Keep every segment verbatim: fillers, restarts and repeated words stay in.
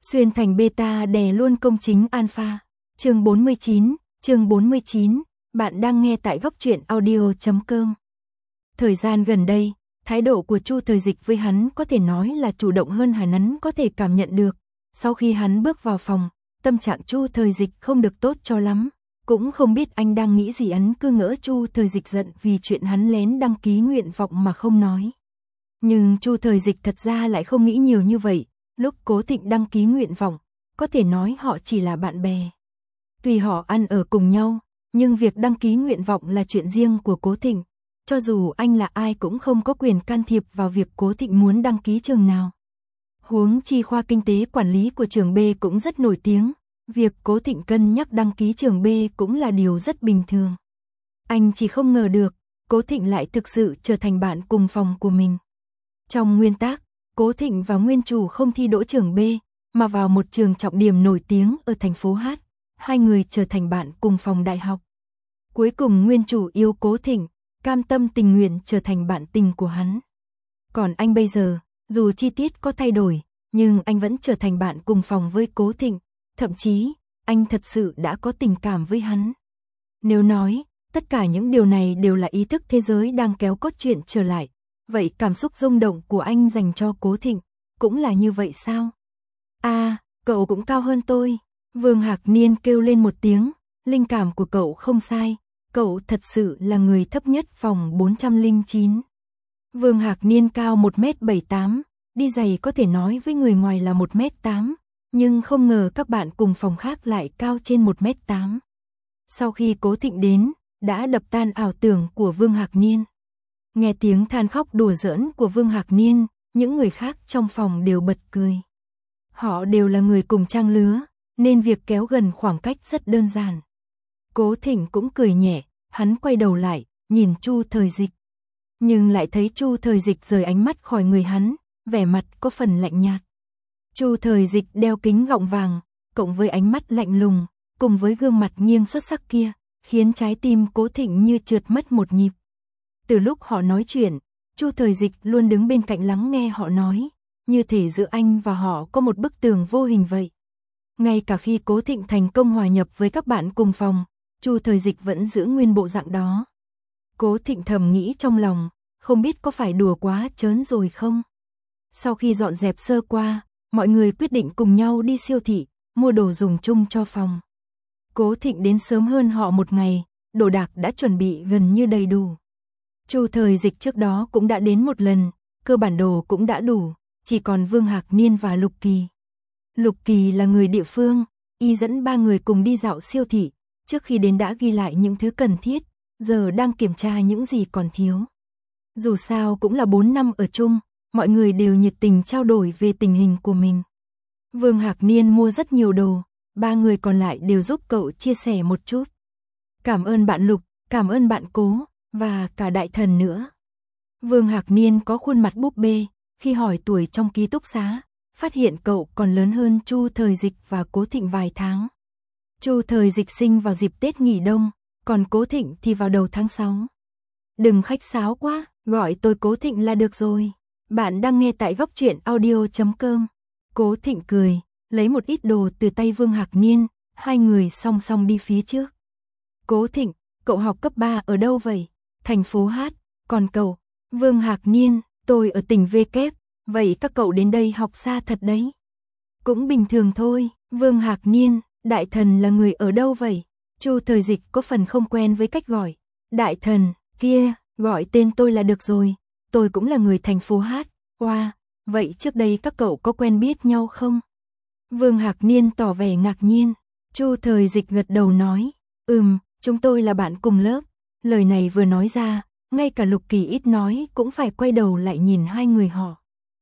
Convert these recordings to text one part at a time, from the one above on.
Xuyên thành beta đè luôn công chính alpha. Chương bốn mươi chín, chương bốn mươi chín, bạn đang nghe tại góc truyện audio chấm com. Thời gian gần đây, thái độ của Chu Thời Dịch với hắn có thể nói là chủ động hơn hẳn hắn có thể cảm nhận được. Sau khi hắn bước vào phòng, tâm trạng Chu Thời Dịch không được tốt cho lắm, cũng không biết anh đang nghĩ gì, hắn cứ ngỡ Chu Thời Dịch giận vì chuyện hắn lén đăng ký nguyện vọng mà không nói. Nhưng Chu Thời Dịch thật ra lại không nghĩ nhiều như vậy. Lúc Cố Thịnh đăng ký nguyện vọng, có thể nói họ chỉ là bạn bè. Tuy họ ăn ở cùng nhau, nhưng việc đăng ký nguyện vọng là chuyện riêng của Cố Thịnh. Cho dù anh là ai cũng không có quyền can thiệp vào việc Cố Thịnh muốn đăng ký trường nào. Huống chi khoa kinh tế quản lý của trường B cũng rất nổi tiếng. Việc Cố Thịnh cân nhắc đăng ký trường B cũng là điều rất bình thường. Anh chỉ không ngờ được, Cố Thịnh lại thực sự trở thành bạn cùng phòng của mình. Trong nguyên tắc, Cố Thịnh và nguyên chủ không thi đỗ trường B, mà vào một trường trọng điểm nổi tiếng ở thành phố H. Hai người trở thành bạn cùng phòng đại học. Cuối cùng nguyên chủ yêu Cố Thịnh, cam tâm tình nguyện trở thành bạn tình của hắn. Còn anh bây giờ, dù chi tiết có thay đổi, nhưng anh vẫn trở thành bạn cùng phòng với Cố Thịnh. Thậm chí, anh thật sự đã có tình cảm với hắn. Nếu nói, tất cả những điều này đều là ý thức thế giới đang kéo cốt truyện trở lại, vậy cảm xúc rung động của anh dành cho Cố Thịnh cũng là như vậy sao? À, cậu cũng cao hơn tôi. Vương Hạc Niên kêu lên một tiếng, linh cảm của cậu không sai, cậu thật sự là người thấp nhất phòng bốn trăm lẻ chín. Vương Hạc Niên cao một mét bảy mươi tám, đi giày có thể nói với người ngoài là một mét tám, nhưng không ngờ các bạn cùng phòng khác lại cao trên một mét tám. Sau khi Cố Thịnh đến, đã đập tan ảo tưởng của Vương Hạc Niên. Nghe tiếng than khóc đùa giỡn của Vương Hạc Niên, những người khác trong phòng đều bật cười. Họ đều là người cùng trang lứa, nên việc kéo gần khoảng cách rất đơn giản. Cố Thịnh cũng cười nhẹ, hắn quay đầu lại, nhìn Chu Thời Dịch. Nhưng lại thấy Chu Thời Dịch rời ánh mắt khỏi người hắn, vẻ mặt có phần lạnh nhạt. Chu Thời Dịch đeo kính gọng vàng, cộng với ánh mắt lạnh lùng, cùng với gương mặt nghiêng xuất sắc kia, khiến trái tim Cố Thịnh như trượt mất một nhịp. Từ lúc họ nói chuyện, Chu Thời Dịch luôn đứng bên cạnh lắng nghe họ nói, như thể giữa anh và họ có một bức tường vô hình vậy. Ngay cả khi Cố Thịnh thành công hòa nhập với các bạn cùng phòng, Chu Thời Dịch vẫn giữ nguyên bộ dạng đó. Cố Thịnh thầm nghĩ trong lòng, không biết có phải đùa quá trớn rồi không? Sau khi dọn dẹp sơ qua, mọi người quyết định cùng nhau đi siêu thị, mua đồ dùng chung cho phòng. Cố Thịnh đến sớm hơn họ một ngày, đồ đạc đã chuẩn bị gần như đầy đủ. Chu Thời Dịch trước đó cũng đã đến một lần, cơ bản đồ cũng đã đủ, chỉ còn Vương Hạc Niên và Lục Kỳ. Lục Kỳ là người địa phương, y dẫn ba người cùng đi dạo siêu thị, trước khi đến đã ghi lại những thứ cần thiết, giờ đang kiểm tra những gì còn thiếu. Dù sao cũng là bốn năm ở chung, mọi người đều nhiệt tình trao đổi về tình hình của mình. Vương Hạc Niên mua rất nhiều đồ, ba người còn lại đều giúp cậu chia sẻ một chút. Cảm ơn bạn Lục, cảm ơn bạn Cố, và cả Đại Thần nữa. Vương Hạc Niên có khuôn mặt búp bê, khi hỏi tuổi trong ký túc xá, phát hiện cậu còn lớn hơn Chu Thời Dịch và Cố Thịnh vài tháng. Chu Thời Dịch sinh vào dịp Tết nghỉ đông, còn Cố Thịnh thì vào đầu tháng sáu. Đừng khách sáo quá, gọi tôi Cố Thịnh là được rồi. Bạn đang nghe tại góc truyện audio chấm com. Cố Thịnh cười, lấy một ít đồ từ tay Vương Hạc Niên, hai người song song đi phía trước. Cố Thịnh, cậu học cấp ba ở đâu vậy? Thành phố H, còn cậu? Vương Hạc Niên, tôi ở tỉnh V kép, vậy các cậu đến đây học xa thật đấy. Cũng bình thường thôi. Vương Hạc Niên, Đại Thần là người ở đâu vậy? Chu Thời Dịch có phần không quen với cách gọi. Đại Thần, kia, gọi tên tôi là được rồi, tôi cũng là người thành phố H. Wow, vậy trước đây các cậu có quen biết nhau không? Vương Hạc Niên tỏ vẻ ngạc nhiên. Chu Thời Dịch gật đầu nói, ừm, chúng tôi là bạn cùng lớp. Lời này vừa nói ra, ngay cả Lục Kỳ ít nói cũng phải quay đầu lại nhìn hai người họ.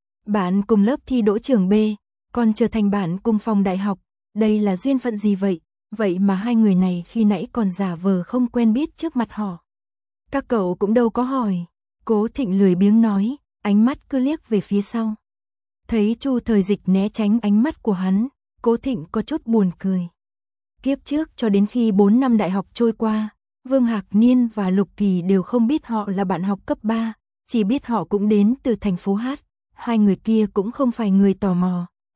Bạn cùng lớp thi đỗ trường B, còn trở thành bạn cùng phòng đại học, đây là duyên phận gì vậy? Vậy mà hai người này khi nãy còn giả vờ không quen biết trước mặt họ. Các cậu cũng đâu có hỏi. Cố Thịnh lười biếng nói, ánh mắt cứ liếc về phía sau. Thấy Chu Thời Dịch né tránh ánh mắt của hắn, Cố Thịnh có chút buồn cười. Kiếp trước cho đến khi bốn năm đại học trôi qua, Vương Hạc Niên và Lục Kỳ đều không biết họ là bạn học cấp ba, chỉ biết họ cũng đến từ thành phố H. Hai người kia cũng không phải người tò mò,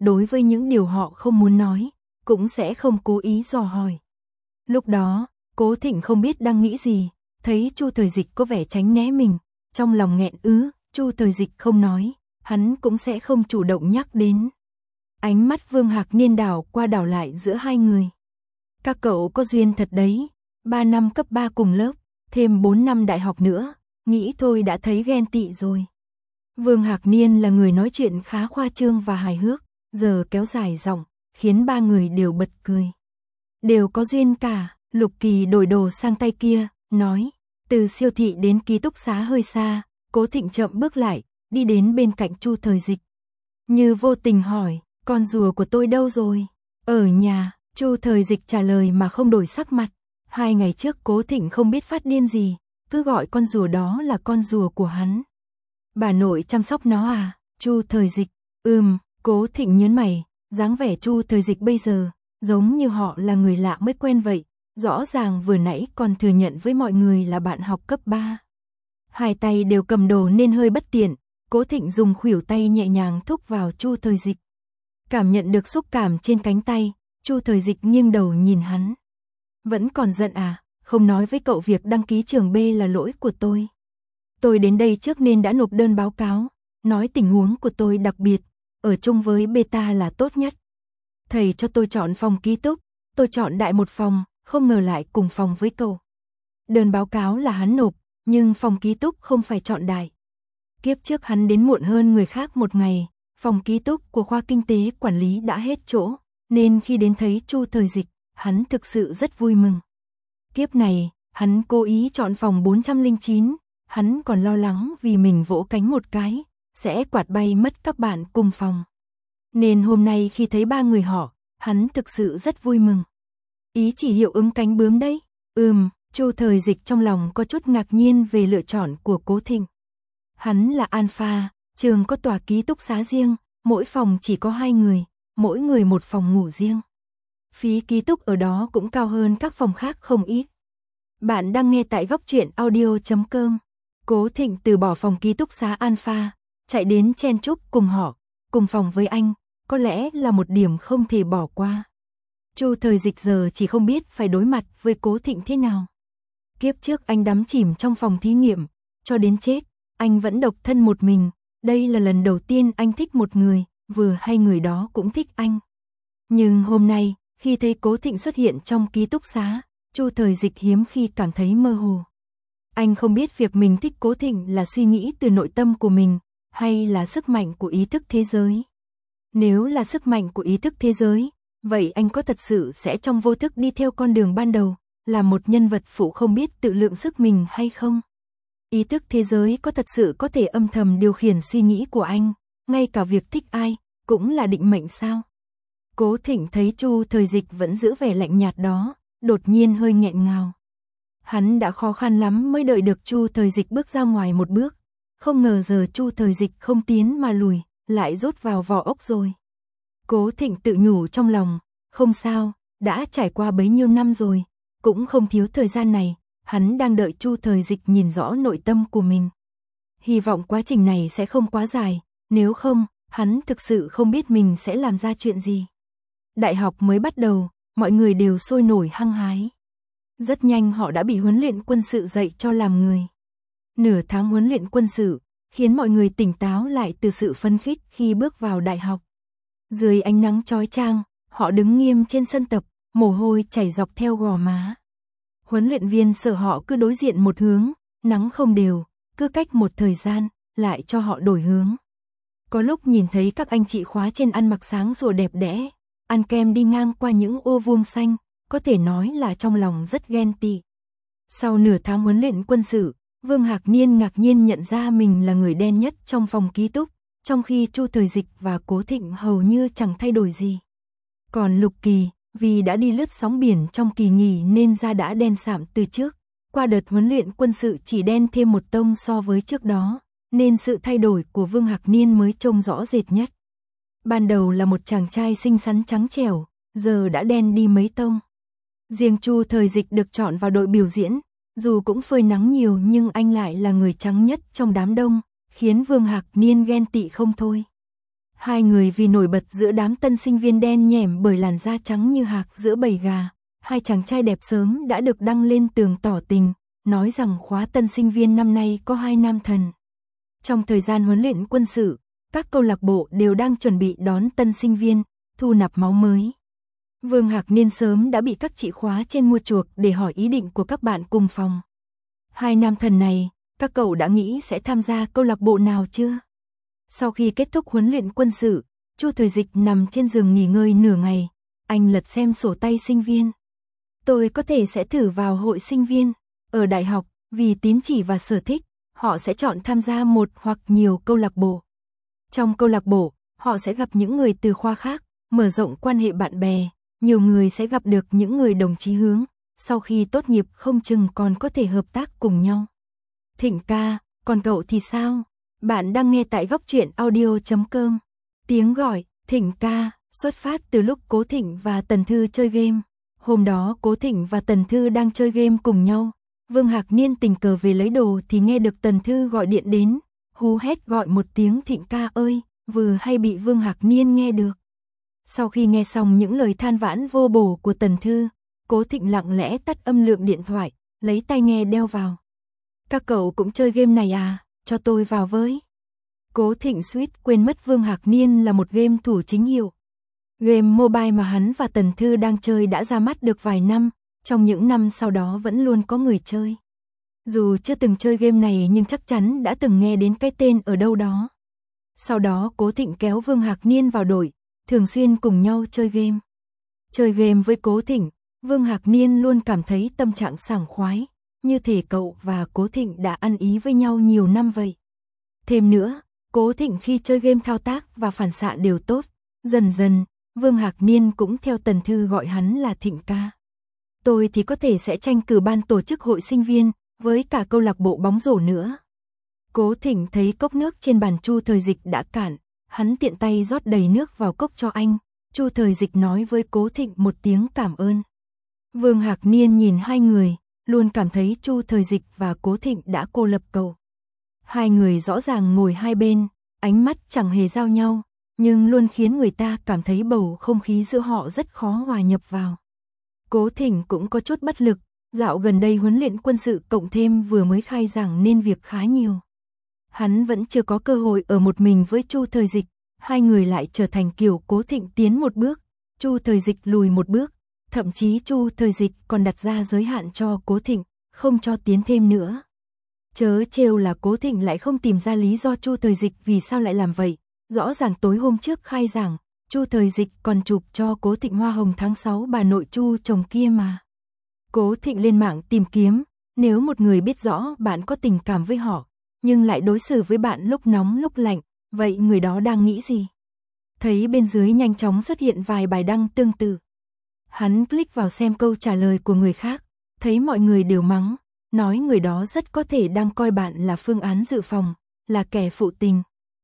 đối với những điều họ không muốn nói, cũng sẽ không cố ý dò hỏi. Lúc đó, Cố Thịnh không biết đang nghĩ gì, thấy Chu Thời Dịch có vẻ tránh né mình, trong lòng nghẹn ứ, Chu Thời Dịch không nói, hắn cũng sẽ không chủ động nhắc đến. Ánh mắt Vương Hạc Niên đảo qua đảo lại giữa hai người. Các cậu có duyên thật đấy, ba năm cấp ba cùng lớp, thêm bốn năm đại học nữa, nghĩ thôi đã thấy ghen tị rồi. Vương Hạc Niên là người nói chuyện khá khoa trương và hài hước, giờ kéo dài giọng, khiến ba người đều bật cười. Đều có duyên cả, Lục Kỳ đổi đồ sang tay kia, nói, từ siêu thị đến ký túc xá hơi xa, Cố Thịnh chậm bước lại, đi đến bên cạnh Chu Thời Dịch. Như vô tình hỏi, con rùa của tôi đâu rồi? Ở nhà, Chu Thời Dịch trả lời mà không đổi sắc mặt. Hai ngày trước Cố Thịnh không biết phát điên gì, cứ gọi con rùa đó là con rùa của hắn. Bà nội chăm sóc nó à? Chu Thời Dịch, ừm, Cố Thịnh nhớn mày, dáng vẻ Chu Thời Dịch bây giờ, giống như họ là người lạ mới quen vậy, rõ ràng vừa nãy còn thừa nhận với mọi người là bạn học cấp ba. Hai tay đều cầm đồ nên hơi bất tiện, Cố Thịnh dùng khuỷu tay nhẹ nhàng thúc vào Chu Thời Dịch. Cảm nhận được xúc cảm trên cánh tay, Chu Thời Dịch nghiêng đầu nhìn hắn. Vẫn còn giận à, không nói với cậu việc đăng ký trường B là lỗi của tôi. Tôi đến đây trước nên đã nộp đơn báo cáo, nói tình huống của tôi đặc biệt, ở chung với beta là tốt nhất. Thầy cho tôi chọn phòng ký túc, tôi chọn đại một phòng, không ngờ lại cùng phòng với cậu. Đơn báo cáo là hắn nộp, nhưng phòng ký túc không phải chọn đại. Kiếp trước hắn đến muộn hơn người khác một ngày, phòng ký túc của khoa kinh tế quản lý đã hết chỗ, nên khi đến thấy Chu Thời Dịch, hắn thực sự rất vui mừng. Kiếp này, hắn cố ý chọn phòng bốn trăm lẻ chín, hắn còn lo lắng vì mình vỗ cánh một cái, sẽ quạt bay mất các bạn cùng phòng. Nên hôm nay khi thấy ba người họ, hắn thực sự rất vui mừng. Ý chỉ hiệu ứng cánh bướm đấy. Ừm, Chu Thời Dịch trong lòng có chút ngạc nhiên về lựa chọn của Cố Thịnh. Hắn là Alpha, trường có tòa ký túc xá riêng, mỗi phòng chỉ có hai người, mỗi người một phòng ngủ riêng. Phí ký túc ở đó cũng cao hơn các phòng khác không ít. Bạn đang nghe tại góc truyện audio chấm com. Cố Thịnh từ bỏ phòng ký túc xá Alpha, chạy đến chen chúc cùng họ, cùng phòng với anh, có lẽ là một điểm không thể bỏ qua. Chu Thời Dịch giờ chỉ không biết phải đối mặt với Cố Thịnh thế nào. Kiếp trước anh đắm chìm trong phòng thí nghiệm, cho đến chết, anh vẫn độc thân một mình, đây là lần đầu tiên anh thích một người, vừa hay người đó cũng thích anh. Nhưng hôm nay, khi thấy Cố Thịnh xuất hiện trong ký túc xá, Chu Thời Dịch hiếm khi cảm thấy mơ hồ. Anh không biết việc mình thích Cố Thịnh là suy nghĩ từ nội tâm của mình, hay là sức mạnh của ý thức thế giới. Nếu là sức mạnh của ý thức thế giới, vậy anh có thật sự sẽ trong vô thức đi theo con đường ban đầu, là một nhân vật phụ không biết tự lượng sức mình hay không? Ý thức thế giới có thật sự có thể âm thầm điều khiển suy nghĩ của anh, ngay cả việc thích ai, cũng là định mệnh sao? Cố Thịnh thấy Chu Thời Dịch vẫn giữ vẻ lạnh nhạt đó, đột nhiên hơi nghẹn ngào. Hắn đã khó khăn lắm mới đợi được Chu Thời Dịch bước ra ngoài một bước, không ngờ giờ Chu Thời Dịch không tiến mà lùi, lại rút vào vỏ ốc rồi. Cố Thịnh tự nhủ trong lòng, không sao, đã trải qua bấy nhiêu năm rồi, cũng không thiếu thời gian này, hắn đang đợi Chu Thời Dịch nhìn rõ nội tâm của mình. Hy vọng quá trình này sẽ không quá dài, nếu không, hắn thực sự không biết mình sẽ làm ra chuyện gì. Đại học mới bắt đầu, mọi người đều sôi nổi hăng hái. Rất nhanh họ đã bị huấn luyện quân sự dạy cho làm người. Nửa tháng huấn luyện quân sự, khiến mọi người tỉnh táo lại từ sự phấn khích khi bước vào đại học. Dưới ánh nắng chói chang, họ đứng nghiêm trên sân tập, mồ hôi chảy dọc theo gò má. Huấn luyện viên sợ họ cứ đối diện một hướng, nắng không đều, cứ cách một thời gian, lại cho họ đổi hướng. Có lúc nhìn thấy các anh chị khóa trên ăn mặc sáng sủa đẹp đẽ, ăn kem đi ngang qua những ô vuông xanh, có thể nói là trong lòng rất ghen tị. Sau nửa tháng huấn luyện quân sự, Vương Hạc Niên ngạc nhiên nhận ra mình là người đen nhất trong phòng ký túc, trong khi Chu Thời Dịch và Cố Thịnh hầu như chẳng thay đổi gì. Còn Lục Kỳ, vì đã đi lướt sóng biển trong kỳ nghỉ nên da đã đen sạm từ trước, qua đợt huấn luyện quân sự chỉ đen thêm một tông so với trước đó, nên sự thay đổi của Vương Hạc Niên mới trông rõ rệt nhất. Ban đầu là một chàng trai xinh xắn trắng trẻo, giờ đã đen đi mấy tông. Riêng Chu Thời Dịch được chọn vào đội biểu diễn, dù cũng phơi nắng nhiều nhưng anh lại là người trắng nhất trong đám đông, khiến Vương Hạc Niên ghen tị không thôi. Hai người vì nổi bật giữa đám tân sinh viên đen nhẻm bởi làn da trắng như hạc giữa bầy gà, hai chàng trai đẹp sớm đã được đăng lên tường tỏ tình, nói rằng khóa tân sinh viên năm nay có hai nam thần. Trong thời gian huấn luyện quân sự, các câu lạc bộ đều đang chuẩn bị đón tân sinh viên, thu nạp máu mới. Vương Hạc Niên sớm đã bị các chị khóa trên mua chuộc để hỏi ý định của các bạn cùng phòng. Hai nam thần này, các cậu đã nghĩ sẽ tham gia câu lạc bộ nào chưa? Sau khi kết thúc huấn luyện quân sự, Chu Thời Dịch nằm trên giường nghỉ ngơi nửa ngày, anh lật xem sổ tay sinh viên. Tôi có thể sẽ thử vào hội sinh viên. Ở đại học, vì tín chỉ và sở thích, họ sẽ chọn tham gia một hoặc nhiều câu lạc bộ. Trong câu lạc bộ, họ sẽ gặp những người từ khoa khác, mở rộng quan hệ bạn bè, nhiều người sẽ gặp được những người đồng chí hướng, sau khi tốt nghiệp không chừng còn có thể hợp tác cùng nhau. Thịnh ca, còn cậu thì sao? Bạn đang nghe tại góc truyện audio chấm com. Tiếng gọi, Thịnh ca, xuất phát từ lúc Cố Thịnh và Tần Thư chơi game. Hôm đó Cố Thịnh và Tần Thư đang chơi game cùng nhau. Vương Hạc Niên tình cờ về lấy đồ thì nghe được Tần Thư gọi điện đến, hú hét gọi một tiếng Thịnh ca ơi, vừa hay bị Vương Hạc Niên nghe được. Sau khi nghe xong những lời than vãn vô bổ của Tần Thư, Cố Thịnh lặng lẽ tắt âm lượng điện thoại, lấy tai nghe đeo vào. Các cậu cũng chơi game này à, cho tôi vào với. Cố Thịnh suýt quên mất Vương Hạc Niên là một game thủ chính hiệu. Game mobile mà hắn và Tần Thư đang chơi đã ra mắt được vài năm, trong những năm sau đó vẫn luôn có người chơi. Dù chưa từng chơi game này nhưng chắc chắn đã từng nghe đến cái tên ở đâu đó. Sau đó Cố Thịnh kéo Vương Hạc Niên vào đội, thường xuyên cùng nhau chơi game. Chơi game với Cố Thịnh, Vương Hạc Niên luôn cảm thấy tâm trạng sảng khoái, như thể cậu và Cố Thịnh đã ăn ý với nhau nhiều năm vậy. Thêm nữa, Cố Thịnh khi chơi game thao tác và phản xạ đều tốt, dần dần, Vương Hạc Niên cũng theo Tần Thư gọi hắn là Thịnh ca. Tôi thì có thể sẽ tranh cử ban tổ chức hội sinh viên, với cả câu lạc bộ bóng rổ nữa. Cố Thịnh thấy cốc nước trên bàn Chu Thời Dịch đã cạn, hắn tiện tay rót đầy nước vào cốc cho anh. Chu Thời Dịch nói với Cố Thịnh một tiếng cảm ơn. Vương Hạc Niên nhìn hai người, luôn cảm thấy Chu Thời Dịch và Cố Thịnh đã cô lập cậu. Hai người rõ ràng ngồi hai bên, ánh mắt chẳng hề giao nhau, nhưng luôn khiến người ta cảm thấy bầu không khí giữa họ rất khó hòa nhập vào. Cố Thịnh cũng có chút bất lực, dạo gần đây huấn luyện quân sự cộng thêm vừa mới khai giảng nên việc khá nhiều. Hắn vẫn chưa có cơ hội ở một mình với Chu Thời Dịch, hai người lại trở thành kiểu Cố Thịnh tiến một bước, Chu Thời Dịch lùi một bước, thậm chí Chu Thời Dịch còn đặt ra giới hạn cho Cố Thịnh, không cho tiến thêm nữa. Chớ trêu là Cố Thịnh lại không tìm ra lý do Chu Thời Dịch vì sao lại làm vậy, rõ ràng tối hôm trước khai giảng, Chu Thời Dịch còn chụp cho Cố Thịnh hoa hồng tháng sáu bà nội Chu chồng kia mà. Cố Thịnh lên mạng tìm kiếm, nếu một người biết rõ bạn có tình cảm với họ, nhưng lại đối xử với bạn lúc nóng lúc lạnh, vậy người đó đang nghĩ gì? Thấy bên dưới nhanh chóng xuất hiện vài bài đăng tương tự. Hắn click vào xem câu trả lời của người khác, thấy mọi người đều mắng, nói người đó rất có thể đang coi bạn là phương án dự phòng, là kẻ phụ tình.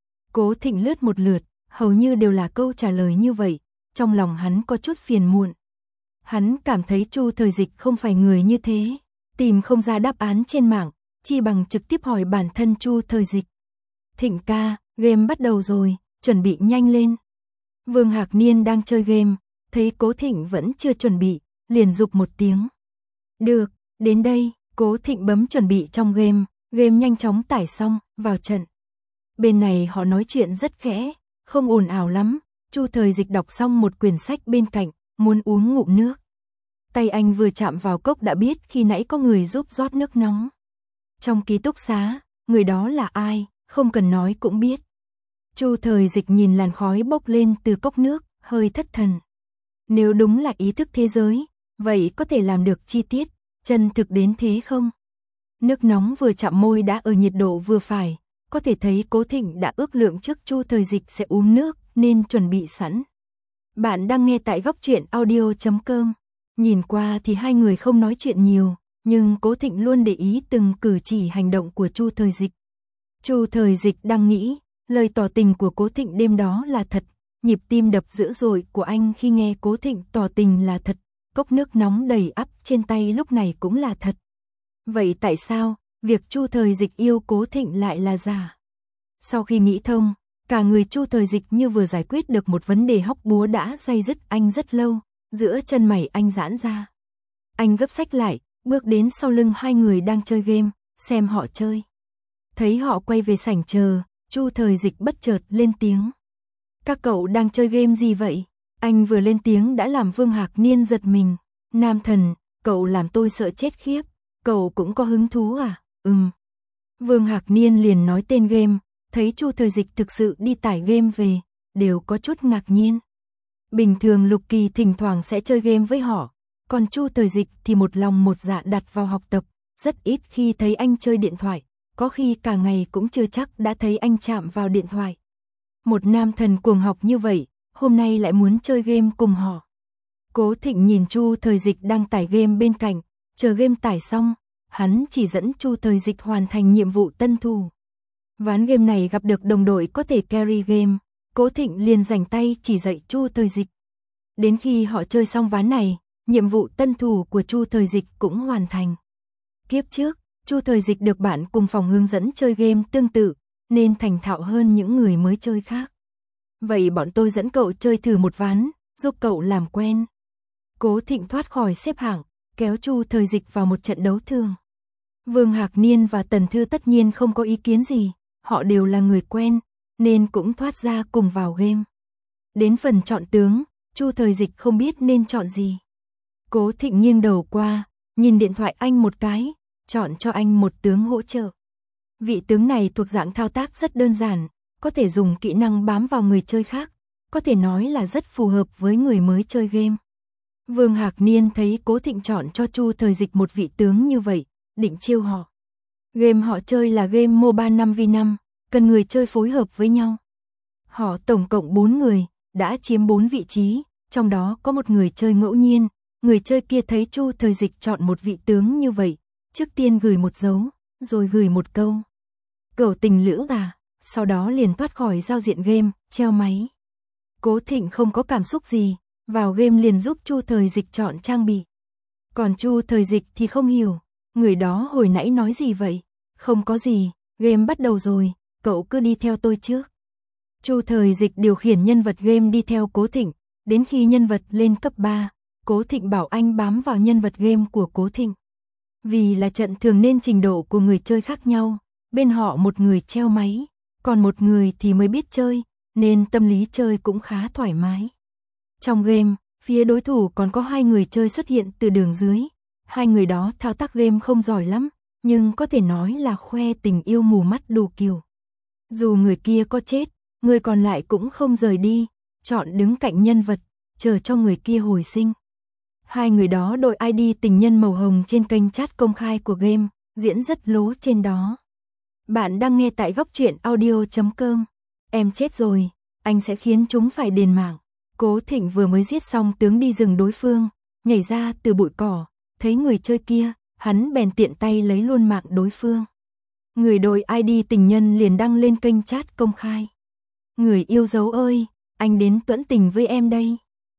Cố Thịnh lướt một lượt, hầu như đều là câu trả lời như vậy, trong lòng hắn có chút phiền muộn. Hắn cảm thấy Chu Thời Dịch không phải người như thế, tìm không ra đáp án trên mạng, chi bằng trực tiếp hỏi bản thân Chu Thời Dịch. Thịnh ca, game bắt đầu rồi, chuẩn bị nhanh lên. Vương Hạc Niên đang chơi game, thấy Cố Thịnh vẫn chưa chuẩn bị, liền giục một tiếng. Được, đến đây, Cố Thịnh bấm chuẩn bị trong game, game nhanh chóng tải xong, vào trận. Bên này họ nói chuyện rất khẽ, không ồn ào lắm, Chu Thời Dịch đọc xong một quyển sách bên cạnh, muốn uống ngụm nước. Tay anh vừa chạm vào cốc đã biết khi nãy có người giúp rót nước nóng. Trong ký túc xá, người đó là ai, không cần nói cũng biết. Chu Thời Dịch nhìn làn khói bốc lên từ cốc nước, hơi thất thần. Nếu đúng là ý thức thế giới, vậy có thể làm được chi tiết, chân thực đến thế không? Nước nóng vừa chạm môi đã ở nhiệt độ vừa phải, có thể thấy Cố Thịnh đã ước lượng trước Chu Thời Dịch sẽ uống nước nên chuẩn bị sẵn. Bạn đang nghe tại góc truyện audio chấm com. Nhìn qua thì hai người không nói chuyện nhiều, nhưng Cố Thịnh luôn để ý từng cử chỉ hành động của Chu Thời Dịch. Chu Thời Dịch đang nghĩ, lời tỏ tình của Cố Thịnh đêm đó là thật, nhịp tim đập dữ dội của anh khi nghe Cố Thịnh tỏ tình là thật, cốc nước nóng đầy ắp trên tay lúc này cũng là thật. Vậy tại sao, việc Chu Thời Dịch yêu Cố Thịnh lại là giả? Sau khi nghĩ thông, Cả người Chu Thời Dịch như vừa giải quyết được một vấn đề hóc búa đã day dứt anh rất lâu, giữa chân mày anh giãn ra. Anh gấp sách lại, bước đến sau lưng hai người đang chơi game, xem họ chơi. Thấy họ quay về sảnh chờ, Chu Thời Dịch bất chợt lên tiếng. Các cậu đang chơi game gì vậy? Anh vừa lên tiếng đã làm Vương Hạc Niên giật mình. Nam thần, cậu làm tôi sợ chết khiếp. Cậu cũng có hứng thú à? Ừm. Vương Hạc Niên liền nói tên game, thấy Chu Thời Dịch thực sự đi tải game về, đều có chút ngạc nhiên. Bình thường Lục Kỳ thỉnh thoảng sẽ chơi game với họ, còn Chu Thời Dịch thì một lòng một dạ đặt vào học tập, rất ít khi thấy anh chơi điện thoại, có khi cả ngày cũng chưa chắc đã thấy anh chạm vào điện thoại. Một nam thần cuồng học như vậy, hôm nay lại muốn chơi game cùng họ. Cố Thịnh nhìn Chu Thời Dịch đang tải game bên cạnh, chờ game tải xong, hắn chỉ dẫn Chu Thời Dịch hoàn thành nhiệm vụ tân thủ. Ván game này gặp được đồng đội có thể carry game, Cố Thịnh liền dành tay chỉ dạy Chu Thời Dịch. Đến khi họ chơi xong ván này, nhiệm vụ tân thủ của Chu Thời Dịch cũng hoàn thành. Kiếp trước, Chu Thời Dịch được bạn cùng phòng hướng dẫn chơi game tương tự, nên thành thạo hơn những người mới chơi khác. Vậy bọn tôi dẫn cậu chơi thử một ván, giúp cậu làm quen. Cố Thịnh thoát khỏi xếp hạng, kéo Chu Thời Dịch vào một trận đấu thường. Vương Hạc Niên và Tần Thư tất nhiên không có ý kiến gì, họ đều là người quen, nên cũng thoát ra cùng vào game. Đến phần chọn tướng, Chu Thời Dịch không biết nên chọn gì. Cố Thịnh nghiêng đầu qua, nhìn điện thoại anh một cái, chọn cho anh một tướng hỗ trợ. Vị tướng này thuộc dạng thao tác rất đơn giản, có thể dùng kỹ năng bám vào người chơi khác, có thể nói là rất phù hợp với người mới chơi game. Vương Hạc Niên thấy Cố Thịnh chọn cho Chu Thời Dịch một vị tướng như vậy, định chiêu họ. Game họ chơi là game MOBA năm vs năm, cần người chơi phối hợp với nhau. Họ tổng cộng bốn người, đã chiếm bốn vị trí, trong đó có một người chơi ngẫu nhiên, người chơi kia thấy Chu Thời Dịch chọn một vị tướng như vậy, trước tiên gửi một dấu, rồi gửi một câu. Cậu tình lữ à, sau đó liền thoát khỏi giao diện game, treo máy. Cố Thịnh không có cảm xúc gì, vào game liền giúp Chu Thời Dịch chọn trang bị. Còn Chu Thời Dịch thì không hiểu, người đó hồi nãy nói gì vậy? Không có gì, game bắt đầu rồi, cậu cứ đi theo tôi trước. Chu Thời Dịch điều khiển nhân vật game đi theo Cố Thịnh, đến khi nhân vật lên cấp ba, Cố Thịnh bảo anh bám vào nhân vật game của Cố Thịnh. Vì là trận thường nên trình độ của người chơi khác nhau, bên họ một người treo máy, còn một người thì mới biết chơi, nên tâm lý chơi cũng khá thoải mái. Trong game, phía đối thủ còn có hai người chơi xuất hiện từ đường dưới, hai người đó thao tác game không giỏi lắm, nhưng có thể nói là khoe tình yêu mù mắt đủ kiểu. Dù người kia có chết, người còn lại cũng không rời đi, chọn đứng cạnh nhân vật, chờ cho người kia hồi sinh. Hai người đó đội i đê tình nhân màu hồng trên kênh chat công khai của game, diễn rất lố trên đó. Bạn đang nghe tại góc truyện audio chấm com. Em chết rồi, anh sẽ khiến chúng phải đền mạng. Cố Thịnh vừa mới giết xong tướng đi rừng đối phương, nhảy ra từ bụi cỏ, thấy người chơi kia, hắn bèn tiện tay lấy luôn mạng đối phương. Người đội i đê tình nhân liền đăng lên kênh chat công khai. Người yêu dấu ơi, anh đến tuẫn tình với em đây.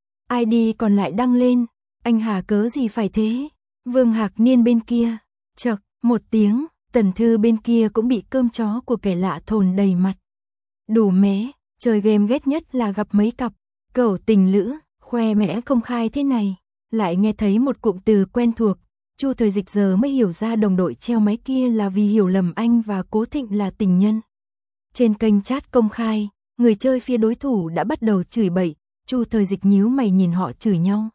i đê còn lại đăng lên, anh hà cớ gì phải thế? Vương Hạc Niên bên kia, chậc, một tiếng, Tần Thư bên kia cũng bị cơm chó của kẻ lạ thồn đầy mặt. Đủ mé, chơi game ghét nhất là gặp mấy cặp cẩu tình lữ, khoe mẽ công khai thế này, lại nghe thấy một cụm từ quen thuộc. Chu Thời Dịch giờ mới hiểu ra đồng đội treo máy kia là vì hiểu lầm anh và Cố Thịnh là tình nhân. Trên kênh chat công khai, người chơi phía đối thủ đã bắt đầu chửi bậy, Chu Thời Dịch nhíu mày nhìn họ chửi nhau.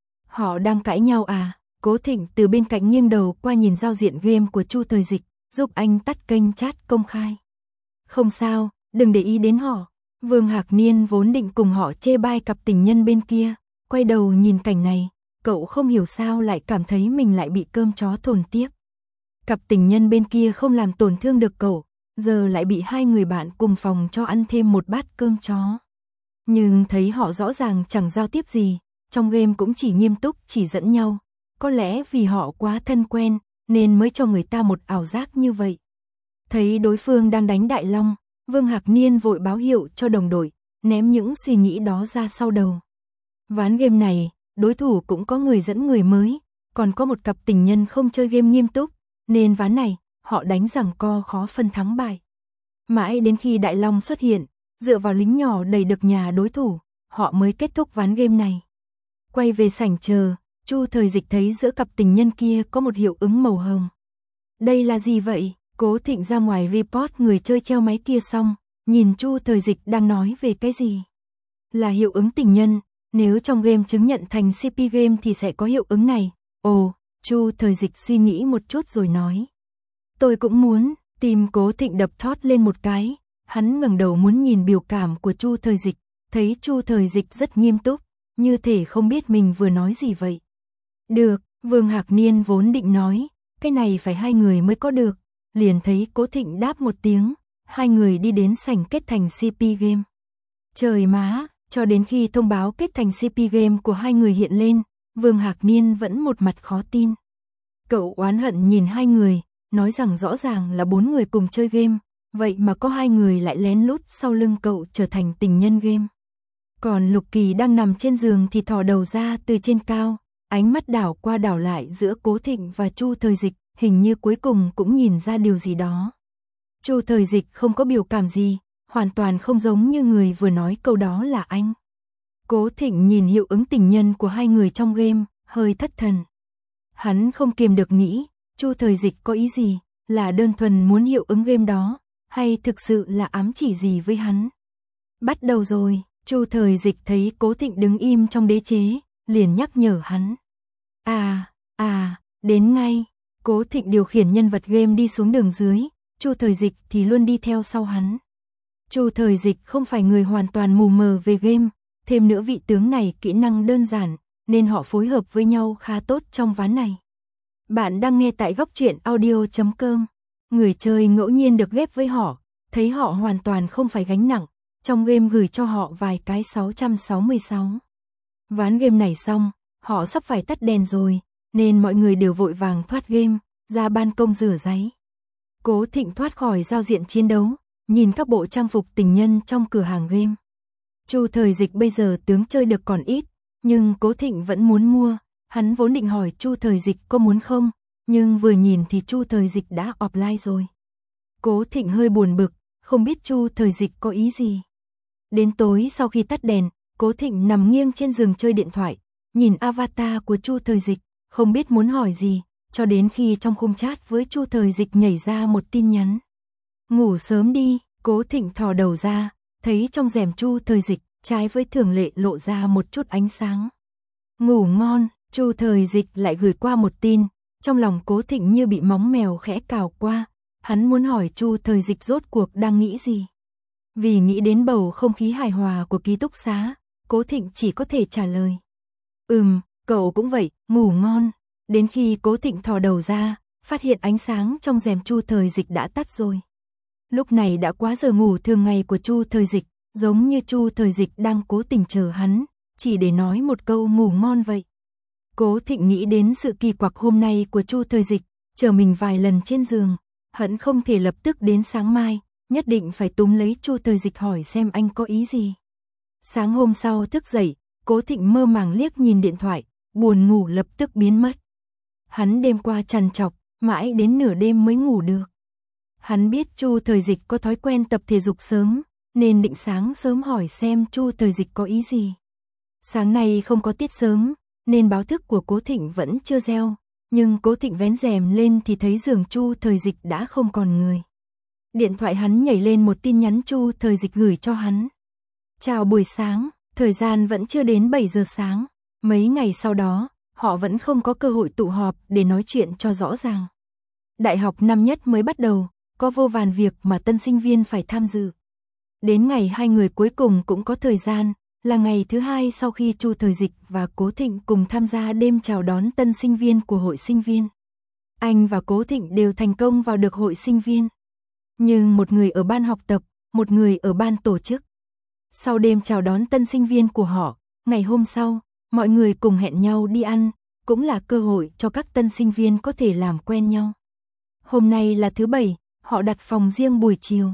Họ đang cãi nhau à? Cố Thịnh từ bên cạnh nghiêng đầu qua nhìn giao diện game của Chu Thời Dịch, giúp anh tắt kênh chat công khai. Không sao, đừng để ý đến họ. Vương Hạc Niên vốn định cùng họ chê bai cặp tình nhân bên kia, quay đầu nhìn cảnh này, cậu không hiểu sao lại cảm thấy mình lại bị cơm chó thồn tiếp. Cặp tình nhân bên kia không làm tổn thương được cậu, giờ lại bị hai người bạn cùng phòng cho ăn thêm một bát cơm chó. Nhưng thấy họ rõ ràng chẳng giao tiếp gì, trong game cũng chỉ nghiêm túc chỉ dẫn nhau, có lẽ vì họ quá thân quen nên mới cho người ta một ảo giác như vậy. Thấy đối phương đang đánh Đại Long, Vương Hạc Niên vội báo hiệu cho đồng đội, ném những suy nghĩ đó ra sau đầu. Ván game này, đối thủ cũng có người dẫn người mới, còn có một cặp tình nhân không chơi game nghiêm túc, nên ván này, họ đánh giằng co khó phân thắng bại. Mãi đến khi Đại Long xuất hiện, dựa vào lính nhỏ đẩy được nhà đối thủ, họ mới kết thúc ván game này. Quay về sảnh chờ, Chu Thời Dịch thấy giữa cặp tình nhân kia có một hiệu ứng màu hồng. Đây là gì vậy? Cố Thịnh ra ngoài report người chơi treo máy kia xong, nhìn Chu Thời Dịch đang nói về cái gì. Là hiệu ứng tình nhân, nếu trong game chứng nhận thành xê pê game thì sẽ có hiệu ứng này. Ồ, Chu Thời Dịch suy nghĩ một chút rồi nói. Tôi cũng muốn, tim Cố Thịnh đập thót lên một cái, hắn ngẩng đầu muốn nhìn biểu cảm của Chu Thời Dịch, thấy Chu Thời Dịch rất nghiêm túc, như thể không biết mình vừa nói gì vậy. Được, Vương Hạc Niên vốn định nói, cái này phải hai người mới có được, liền thấy Cố Thịnh đáp một tiếng, hai người đi đến sảnh kết thành xê pê game. Trời má, cho đến khi thông báo kết thành xê pê game của hai người hiện lên, Vương Hạc Niên vẫn một mặt khó tin. Cậu oán hận nhìn hai người, nói rằng rõ ràng là bốn người cùng chơi game, vậy mà có hai người lại lén lút sau lưng cậu trở thành tình nhân game. Còn Lục Kỳ đang nằm trên giường thì thò đầu ra từ trên cao, ánh mắt đảo qua đảo lại giữa Cố Thịnh và Chu Thời Dịch, hình như cuối cùng cũng nhìn ra điều gì đó. Chu Thời Dịch không có biểu cảm gì, hoàn toàn không giống như người vừa nói câu đó là anh. Cố Thịnh nhìn hiệu ứng tình nhân của hai người trong game, hơi thất thần. Hắn không kiềm được nghĩ, Chu Thời Dịch có ý gì, là đơn thuần muốn hiệu ứng game đó, hay thực sự là ám chỉ gì với hắn. Bắt đầu rồi, Chu Thời Dịch thấy Cố Thịnh đứng im trong đế chế, liền nhắc nhở hắn. À, à, đến ngay. Cố Thịnh điều khiển nhân vật game đi xuống đường dưới, Chu Thời Dịch thì luôn đi theo sau hắn. Chu Thời Dịch không phải người hoàn toàn mù mờ về game, thêm nữa vị tướng này kỹ năng đơn giản, nên họ phối hợp với nhau khá tốt trong ván này. Bạn đang nghe tại góc truyện audio chấm com. Người chơi ngẫu nhiên được ghép với họ, thấy họ hoàn toàn không phải gánh nặng, trong game gửi cho họ vài cái sáu trăm sáu mươi sáu. Ván game này xong, họ sắp phải tắt đèn rồi, nên mọi người đều vội vàng thoát game, ra ban công rửa ráy. Cố Thịnh thoát khỏi giao diện chiến đấu, nhìn các bộ trang phục tình nhân trong cửa hàng game. Chu Thời Dịch bây giờ tướng chơi được còn ít, nhưng Cố Thịnh vẫn muốn mua, hắn vốn định hỏi Chu Thời Dịch có muốn không, nhưng vừa nhìn thì Chu Thời Dịch đã offline rồi. Cố Thịnh hơi buồn bực, không biết Chu Thời Dịch có ý gì. Đến tối sau khi tắt đèn, Cố Thịnh nằm nghiêng trên giường chơi điện thoại, nhìn avatar của Chu Thời Dịch, không biết muốn hỏi gì, cho đến khi trong khung chat với Chu Thời Dịch nhảy ra một tin nhắn. Ngủ sớm đi, Cố Thịnh thò đầu ra, thấy trong rèm Chu Thời Dịch, trái với thường lệ lộ ra một chút ánh sáng. Ngủ ngon, Chu Thời Dịch lại gửi qua một tin, trong lòng Cố Thịnh như bị móng mèo khẽ cào qua, hắn muốn hỏi Chu Thời Dịch rốt cuộc đang nghĩ gì. Vì nghĩ đến bầu không khí hài hòa của ký túc xá, Cố Thịnh chỉ có thể trả lời. Ừm, cậu cũng vậy, ngủ ngon. Đến khi Cố Thịnh thò đầu ra, phát hiện ánh sáng trong rèm Chu Thời Dịch đã tắt rồi. Lúc này đã quá giờ ngủ thường ngày của Chu Thời Dịch, giống như Chu Thời Dịch đang cố tình chờ hắn, chỉ để nói một câu ngủ ngon vậy. Cố Thịnh nghĩ đến sự kỳ quặc hôm nay của Chu Thời Dịch, chờ mình vài lần trên giường, hận không thể lập tức đến sáng mai, nhất định phải túm lấy Chu Thời Dịch hỏi xem anh có ý gì. Sáng hôm sau thức dậy, Cố Thịnh mơ màng liếc nhìn điện thoại, buồn ngủ lập tức biến mất. Hắn đêm qua trằn trọc, mãi đến nửa đêm mới ngủ được. Hắn biết Chu Thời Dịch có thói quen tập thể dục sớm, nên định sáng sớm hỏi xem Chu Thời Dịch có ý gì. Sáng nay không có tiết sớm, nên báo thức của Cố Thịnh vẫn chưa reo, nhưng Cố Thịnh vén rèm lên thì thấy giường Chu Thời Dịch đã không còn người. Điện thoại hắn nhảy lên một tin nhắn Chu Thời Dịch gửi cho hắn. Chào buổi sáng, thời gian vẫn chưa đến bảy giờ sáng, mấy ngày sau đó, họ vẫn không có cơ hội tụ họp để nói chuyện cho rõ ràng. Đại học năm nhất mới bắt đầu, có vô vàn việc mà tân sinh viên phải tham dự. Đến ngày hai người cuối cùng cũng có thời gian, là ngày thứ hai sau khi Chu Thời Dịch và Cố Thịnh cùng tham gia đêm chào đón tân sinh viên của hội sinh viên. Anh và Cố Thịnh đều thành công vào được hội sinh viên. Nhưng một người ở ban học tập, một người ở ban tổ chức. Sau đêm chào đón tân sinh viên của họ, ngày hôm sau, mọi người cùng hẹn nhau đi ăn, cũng là cơ hội cho các tân sinh viên có thể làm quen nhau. Hôm nay là thứ bảy, họ đặt phòng riêng buổi chiều.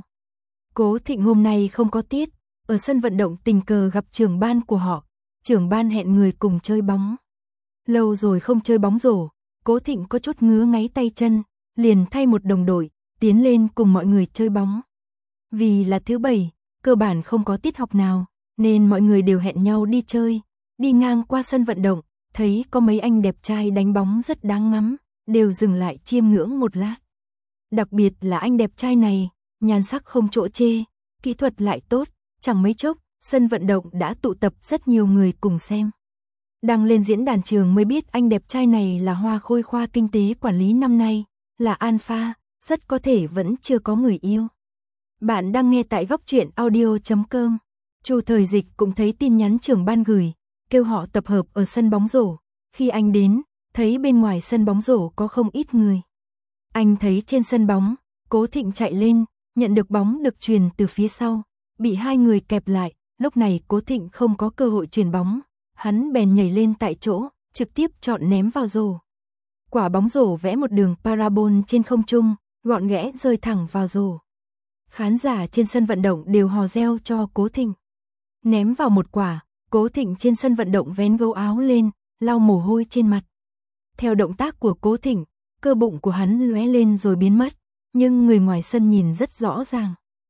Cố Thịnh hôm nay không có tiết, ở sân vận động tình cờ gặp trưởng ban của họ, trưởng ban hẹn người cùng chơi bóng. Lâu rồi không chơi bóng rổ, Cố Thịnh có chút ngứa ngáy tay chân, liền thay một đồng đội, tiến lên cùng mọi người chơi bóng. Vì là thứ bảy, cơ bản không có tiết học nào, nên mọi người đều hẹn nhau đi chơi. Đi ngang qua sân vận động, thấy có mấy anh đẹp trai đánh bóng rất đáng ngắm, đều dừng lại chiêm ngưỡng một lát. Đặc biệt là anh đẹp trai này, nhan sắc không chỗ chê, kỹ thuật lại tốt, chẳng mấy chốc, sân vận động đã tụ tập rất nhiều người cùng xem. Đăng lên diễn đàn trường mới biết anh đẹp trai này là hoa khôi khoa kinh tế quản lý năm nay, là alpha, rất có thể vẫn chưa có người yêu. Bạn đang nghe tại góc truyện audio chấm com. Chu Thời Dịch cũng thấy tin nhắn trưởng ban gửi, kêu họ tập hợp ở sân bóng rổ. Khi anh đến, thấy bên ngoài sân bóng rổ có không ít người. Anh thấy trên sân bóng, Cố Thịnh chạy lên, nhận được bóng được truyền từ phía sau, bị hai người kẹp lại. Lúc này Cố Thịnh không có cơ hội truyền bóng, hắn bèn nhảy lên tại chỗ, trực tiếp chọn ném vào rổ. Quả bóng rổ vẽ một đường parabol trên không trung, gọn ghẽ rơi thẳng vào rổ. Khán giả trên sân vận động đều hò reo cho Cố Thịnh. Ném vào một quả, Cố Thịnh trên sân vận động vén gấu áo lên, lau mồ hôi trên mặt. Theo động tác của Cố Thịnh, cơ bụng của hắn lóe lên rồi biến mất, nhưng người ngoài sân nhìn rất rõ ràng.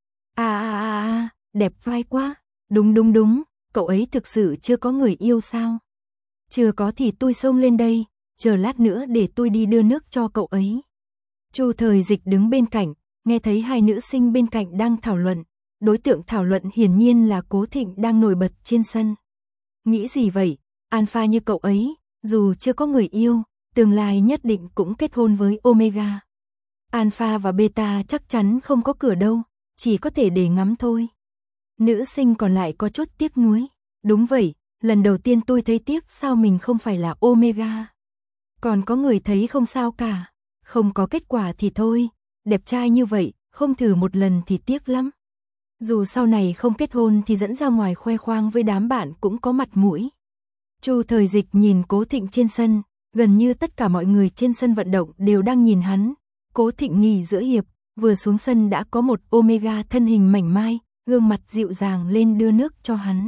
À à à à, đẹp vai quá, đúng đúng đúng, cậu ấy thực sự chưa có người yêu sao? Chưa có thì tôi xông lên đây, chờ lát nữa để tôi đi đưa nước cho cậu ấy. Chu Thời Dịch đứng bên cạnh, nghe thấy hai nữ sinh bên cạnh đang thảo luận. Đối tượng thảo luận hiển nhiên là Cố Thịnh đang nổi bật trên sân. Nghĩ gì vậy, alpha như cậu ấy, dù chưa có người yêu, tương lai nhất định cũng kết hôn với Omega. Alpha và Beta chắc chắn không có cửa đâu, chỉ có thể để ngắm thôi. Nữ sinh còn lại có chút tiếc nuối. Đúng vậy, lần đầu tiên tôi thấy tiếc sao mình không phải là Omega. Còn có người thấy không sao cả, không có kết quả thì thôi, đẹp trai như vậy, không thử một lần thì tiếc lắm. Dù sau này không kết hôn thì dẫn ra ngoài khoe khoang với đám bạn cũng có mặt mũi. Chu Thời Dịch nhìn Cố Thịnh trên sân, gần như tất cả mọi người trên sân vận động đều đang nhìn hắn. Cố Thịnh nghỉ giữa hiệp, vừa xuống sân đã có một Omega thân hình mảnh mai, gương mặt dịu dàng lên đưa nước cho hắn.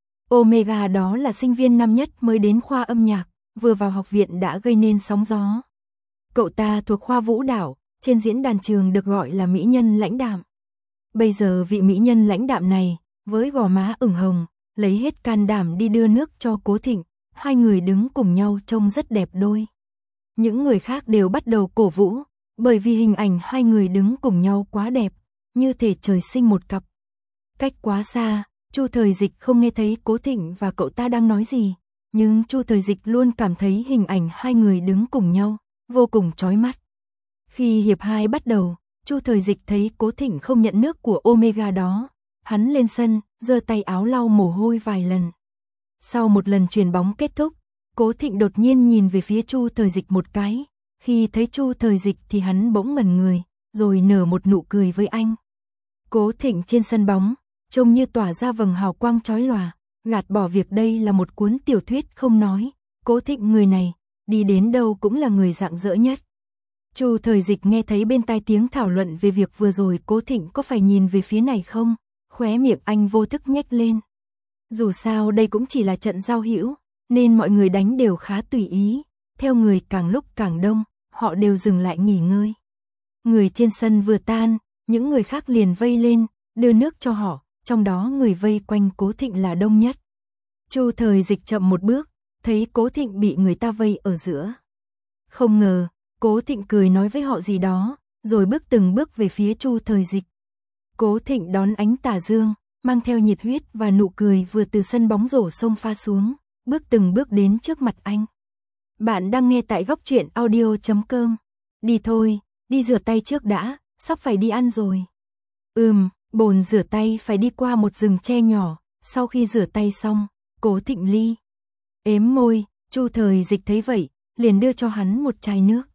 Omega đó là sinh viên năm nhất mới đến khoa âm nhạc, vừa vào học viện đã gây nên sóng gió. Cậu ta thuộc khoa vũ đạo, trên diễn đàn trường được gọi là mỹ nhân lãnh đạm. Bây giờ vị mỹ nhân lãnh đạm này, với gò má ửng hồng, lấy hết can đảm đi đưa nước cho Cố Thịnh, hai người đứng cùng nhau trông rất đẹp đôi. Những người khác đều bắt đầu cổ vũ, bởi vì hình ảnh hai người đứng cùng nhau quá đẹp, như thể trời sinh một cặp. Cách quá xa, Chu Thời Dịch không nghe thấy Cố Thịnh và cậu ta đang nói gì, nhưng Chu Thời Dịch luôn cảm thấy hình ảnh hai người đứng cùng nhau, vô cùng chói mắt. Khi hiệp hai bắt đầu, Chu Thời Dịch thấy Cố Thịnh không nhận nước của Omega đó, hắn lên sân, giơ tay áo lau mồ hôi vài lần. Sau một lần chuyền bóng kết thúc, Cố Thịnh đột nhiên nhìn về phía Chu Thời Dịch một cái, khi thấy Chu Thời Dịch thì hắn bỗng ngẩn người, rồi nở một nụ cười với anh. Cố Thịnh trên sân bóng, trông như tỏa ra vầng hào quang chói lòa, gạt bỏ việc đây là một cuốn tiểu thuyết không nói, Cố Thịnh người này, đi đến đâu cũng là người rạng rỡ nhất. Chu Thời Dịch nghe thấy bên tai tiếng thảo luận về việc vừa rồi Cố Thịnh có phải nhìn về phía này không, khóe miệng anh vô thức nhếch lên. Dù sao đây cũng chỉ là trận giao hữu, nên mọi người đánh đều khá tùy ý, theo người càng lúc càng đông, họ đều dừng lại nghỉ ngơi. Người trên sân vừa tan, những người khác liền vây lên, đưa nước cho họ, trong đó người vây quanh Cố Thịnh là đông nhất. Chu Thời Dịch chậm một bước, thấy Cố Thịnh bị người ta vây ở giữa. Không ngờ, Cố Thịnh cười nói với họ gì đó, rồi bước từng bước về phía Chu Thời Dịch. Cố Thịnh đón ánh tà dương, mang theo nhiệt huyết và nụ cười vừa từ sân bóng rổ xông pha xuống, bước từng bước đến trước mặt anh. Bạn đang nghe tại góc truyện audio chấm com. Đi thôi, đi rửa tay trước đã, sắp phải đi ăn rồi. Ừm, bồn rửa tay phải đi qua một rừng tre nhỏ, sau khi rửa tay xong, Cố Thịnh ly. Ếm môi, Chu Thời Dịch thấy vậy, liền đưa cho hắn một chai nước.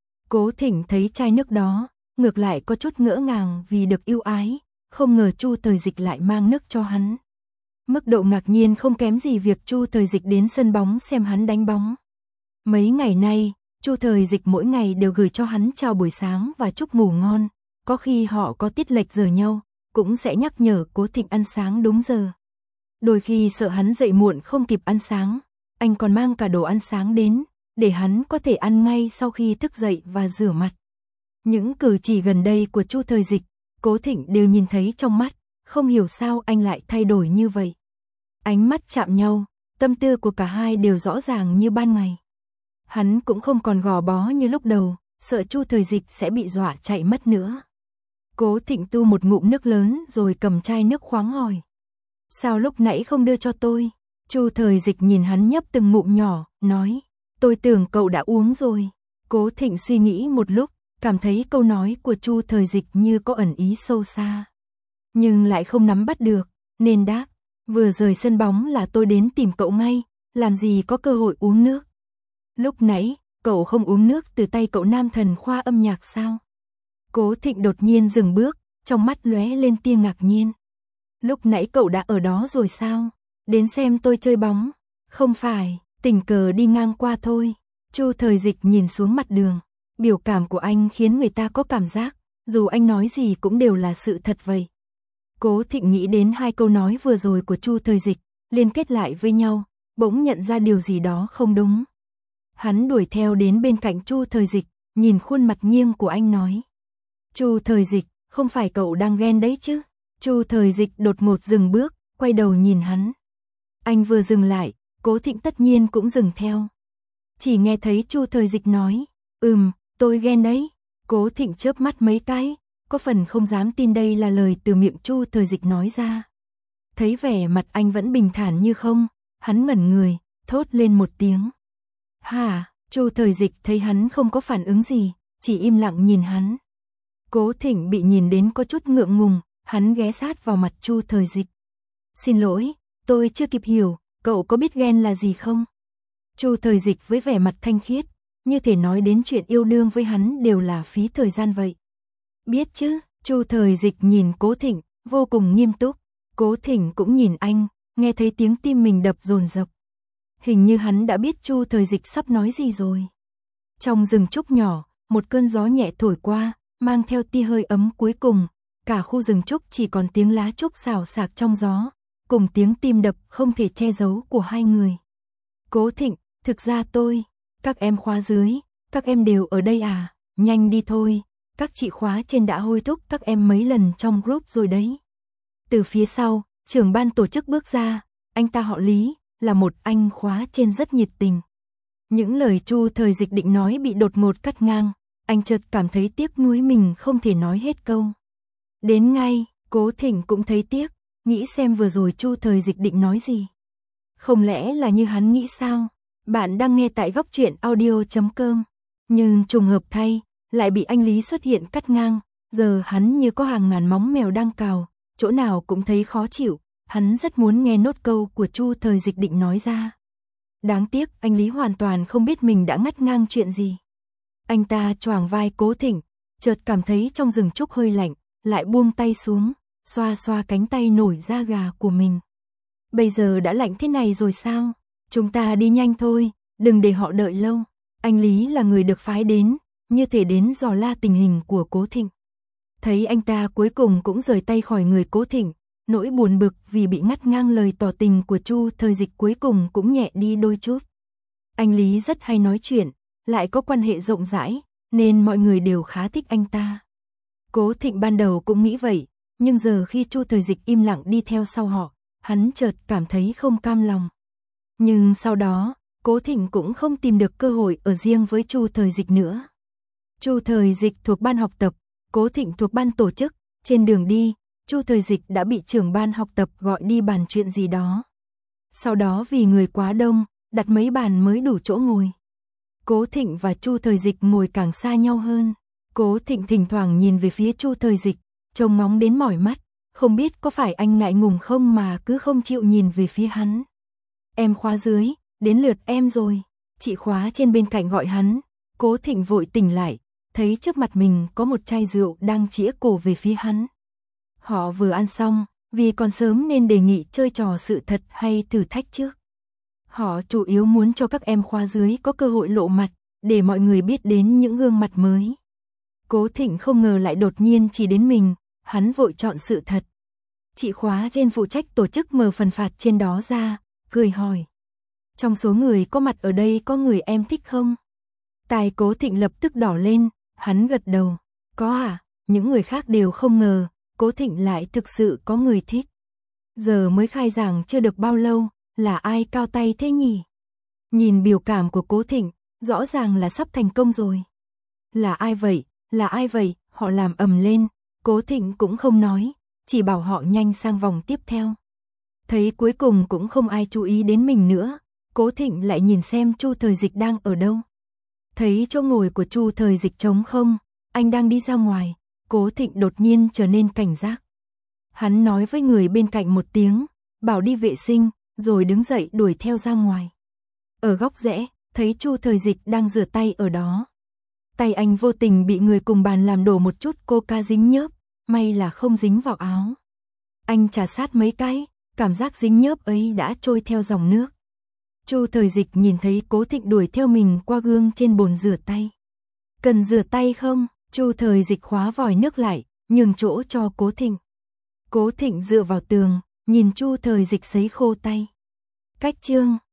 Cố Thịnh thấy chai nước đó, ngược lại có chút ngỡ ngàng vì được yêu ái, không ngờ Chu Thời Dịch lại mang nước cho hắn. Mức độ ngạc nhiên không kém gì việc Chu Thời Dịch đến sân bóng xem hắn đánh bóng. Mấy ngày nay, Chu Thời Dịch mỗi ngày đều gửi cho hắn chào buổi sáng và chúc ngủ ngon, có khi họ có tiết lệch giờ nhau, cũng sẽ nhắc nhở Cố Thịnh ăn sáng đúng giờ. Đôi khi sợ hắn dậy muộn không kịp ăn sáng, anh còn mang cả đồ ăn sáng đến, để hắn có thể ăn ngay sau khi thức dậy và rửa mặt. Những cử chỉ gần đây của Chu Thời Dịch, Cố Thịnh đều nhìn thấy trong mắt, không hiểu sao anh lại thay đổi như vậy. Ánh mắt chạm nhau, tâm tư của cả hai đều rõ ràng như ban ngày. Hắn cũng không còn gò bó như lúc đầu, sợ Chu Thời Dịch sẽ bị dọa chạy mất nữa. Cố Thịnh tu một ngụm nước lớn rồi cầm chai nước khoáng hỏi. Sao lúc nãy không đưa cho tôi? Chu Thời Dịch nhìn hắn nhấp từng ngụm nhỏ, nói. Tôi tưởng cậu đã uống rồi. Cố Thịnh suy nghĩ một lúc, cảm thấy câu nói của Chu Thời Dịch như có ẩn ý sâu xa. Nhưng lại không nắm bắt được, nên đáp. Vừa rời sân bóng là tôi đến tìm cậu ngay, làm gì có cơ hội uống nước. Lúc nãy, cậu không uống nước từ tay cậu nam thần khoa âm nhạc sao? Cố Thịnh đột nhiên dừng bước, trong mắt lóe lên tia ngạc nhiên. Lúc nãy cậu đã ở đó rồi sao? Đến xem tôi chơi bóng. Không phải, tình cờ đi ngang qua thôi. Chu Thời Dịch nhìn xuống mặt đường. Biểu cảm của anh khiến người ta có cảm giác, dù anh nói gì cũng đều là sự thật vậy. Cố Thịnh nghĩ đến hai câu nói vừa rồi của Chu Thời Dịch, liên kết lại với nhau, bỗng nhận ra điều gì đó không đúng. Hắn đuổi theo đến bên cạnh Chu Thời Dịch, nhìn khuôn mặt nghiêng của anh nói. Chu Thời Dịch, không phải cậu đang ghen đấy chứ? Chu Thời Dịch đột ngột dừng bước, quay đầu nhìn hắn. Anh vừa dừng lại, Cố Thịnh tất nhiên cũng dừng theo. Chỉ nghe thấy Chu Thời Dịch nói, ừm, tôi ghen đấy. Cố Thịnh chớp mắt mấy cái, có phần không dám tin đây là lời từ miệng Chu Thời Dịch nói ra. Thấy vẻ mặt anh vẫn bình thản như không, hắn ngẩn người, thốt lên một tiếng. Hả? Chu Thời Dịch thấy hắn không có phản ứng gì, chỉ im lặng nhìn hắn. Cố Thịnh bị nhìn đến có chút ngượng ngùng, hắn ghé sát vào mặt Chu Thời Dịch. Xin lỗi, tôi chưa kịp hiểu, cậu có biết ghen là gì không? Chu Thời Dịch với vẻ mặt thanh khiết, như thể nói đến chuyện yêu đương với hắn đều là phí thời gian vậy. Biết chứ? Chu Thời Dịch nhìn Cố Thịnh, vô cùng nghiêm túc. Cố Thịnh cũng nhìn anh, nghe thấy tiếng tim mình đập dồn dập. Hình như hắn đã biết Chu Thời Dịch sắp nói gì rồi. Trong rừng trúc nhỏ, một cơn gió nhẹ thổi qua, mang theo tia hơi ấm cuối cùng, cả khu rừng trúc chỉ còn tiếng lá trúc xào xạc trong gió, cùng tiếng tim đập không thể che giấu của hai người. Cố Thịnh, thực ra tôi, các em khóa dưới, các em đều ở đây à, nhanh đi thôi, các chị khóa trên đã hối thúc các em mấy lần trong group rồi đấy. Từ phía sau, trưởng ban tổ chức bước ra, anh ta họ Lý, là một anh khóa trên rất nhiệt tình. Những lời Chu Thời Dịch định nói bị đột ngột cắt ngang, anh chợt cảm thấy tiếc nuối mình không thể nói hết câu. Đến ngay, Cố Thịnh cũng thấy tiếc, nghĩ xem vừa rồi Chu Thời Dịch định nói gì. Không lẽ là như hắn nghĩ sao? Bạn đang nghe tại góc truyện audio chấm com. Nhưng trùng hợp thay, lại bị anh Lý xuất hiện cắt ngang, giờ hắn như có hàng ngàn móng mèo đang cào, chỗ nào cũng thấy khó chịu, hắn rất muốn nghe nốt câu của Chu Thời Dịch định nói ra. Đáng tiếc anh Lý hoàn toàn không biết mình đã ngắt ngang chuyện gì. Anh ta choàng vai Cố Thịnh, chợt cảm thấy trong rừng trúc hơi lạnh, lại buông tay xuống, xoa xoa cánh tay nổi da gà của mình. Bây giờ đã lạnh thế này rồi sao? Chúng ta đi nhanh thôi, đừng để họ đợi lâu. Anh Lý là người được phái đến, như thể đến dò la tình hình của Cố Thịnh. Thấy anh ta cuối cùng cũng rời tay khỏi người Cố Thịnh, nỗi buồn bực vì bị ngắt ngang lời tỏ tình của Chu Thời Dịch cuối cùng cũng nhẹ đi đôi chút. Anh Lý rất hay nói chuyện, lại có quan hệ rộng rãi, nên mọi người đều khá thích anh ta. Cố Thịnh ban đầu cũng nghĩ vậy, nhưng giờ khi Chu Thời Dịch im lặng đi theo sau họ, hắn chợt cảm thấy không cam lòng. Nhưng sau đó, Cố Thịnh cũng không tìm được cơ hội ở riêng với Chu Thời Dịch nữa. Chu Thời Dịch thuộc ban học tập, Cố Thịnh thuộc ban tổ chức, trên đường đi, Chu Thời Dịch đã bị trưởng ban học tập gọi đi bàn chuyện gì đó. Sau đó vì người quá đông, đặt mấy bàn mới đủ chỗ ngồi. Cố Thịnh và Chu Thời Dịch ngồi càng xa nhau hơn. Cố Thịnh thỉnh thoảng nhìn về phía Chu Thời Dịch, trông ngóng đến mỏi mắt, không biết có phải anh ngại ngùng không mà cứ không chịu nhìn về phía hắn. Em khóa dưới, đến lượt em rồi. Chị khóa trên bên cạnh gọi hắn. Cố Thịnh vội tỉnh lại, thấy trước mặt mình có một chai rượu đang chĩa cổ về phía hắn. Họ vừa ăn xong, vì còn sớm nên đề nghị chơi trò sự thật hay thử thách trước. Họ chủ yếu muốn cho các em khóa dưới có cơ hội lộ mặt, để mọi người biết đến những gương mặt mới. Cố Thịnh không ngờ lại đột nhiên chỉ đến mình, hắn vội chọn sự thật. Chị khóa trên phụ trách tổ chức mở phần phạt trên đó ra, cười hỏi. Trong số người có mặt ở đây có người em thích không? Tai Cố Thịnh lập tức đỏ lên, hắn gật đầu. Có à? Những người khác đều không ngờ, Cố Thịnh lại thực sự có người thích. Giờ mới khai giảng chưa được bao lâu, là ai cao tay thế nhỉ? Nhìn biểu cảm của Cố Thịnh, rõ ràng là sắp thành công rồi. Là ai vậy? Là ai vậy? Họ làm ầm lên, Cố Thịnh cũng không nói, chỉ bảo họ nhanh sang vòng tiếp theo. Thấy cuối cùng cũng không ai chú ý đến mình nữa, Cố Thịnh lại nhìn xem Chu Thời Dịch đang ở đâu. Thấy chỗ ngồi của Chu Thời Dịch trống không, anh đang đi ra ngoài, Cố Thịnh đột nhiên trở nên cảnh giác. Hắn nói với người bên cạnh một tiếng, bảo đi vệ sinh, rồi đứng dậy đuổi theo ra ngoài. Ở góc rẽ, thấy Chu Thời Dịch đang rửa tay ở đó. Tay anh vô tình bị người cùng bàn làm đổ một chút coca dính nhớp, may là không dính vào áo. Anh trà sát mấy cái, cảm giác dính nhớp ấy đã trôi theo dòng nước. Chu Thời Dịch nhìn thấy Cố Thịnh đuổi theo mình qua gương trên bồn rửa tay. Cần rửa tay không? Chu Thời Dịch khóa vòi nước lại, nhường chỗ cho Cố Thịnh. Cố Thịnh dựa vào tường, nhìn Chu Thời Dịch sấy khô tay. Cách chương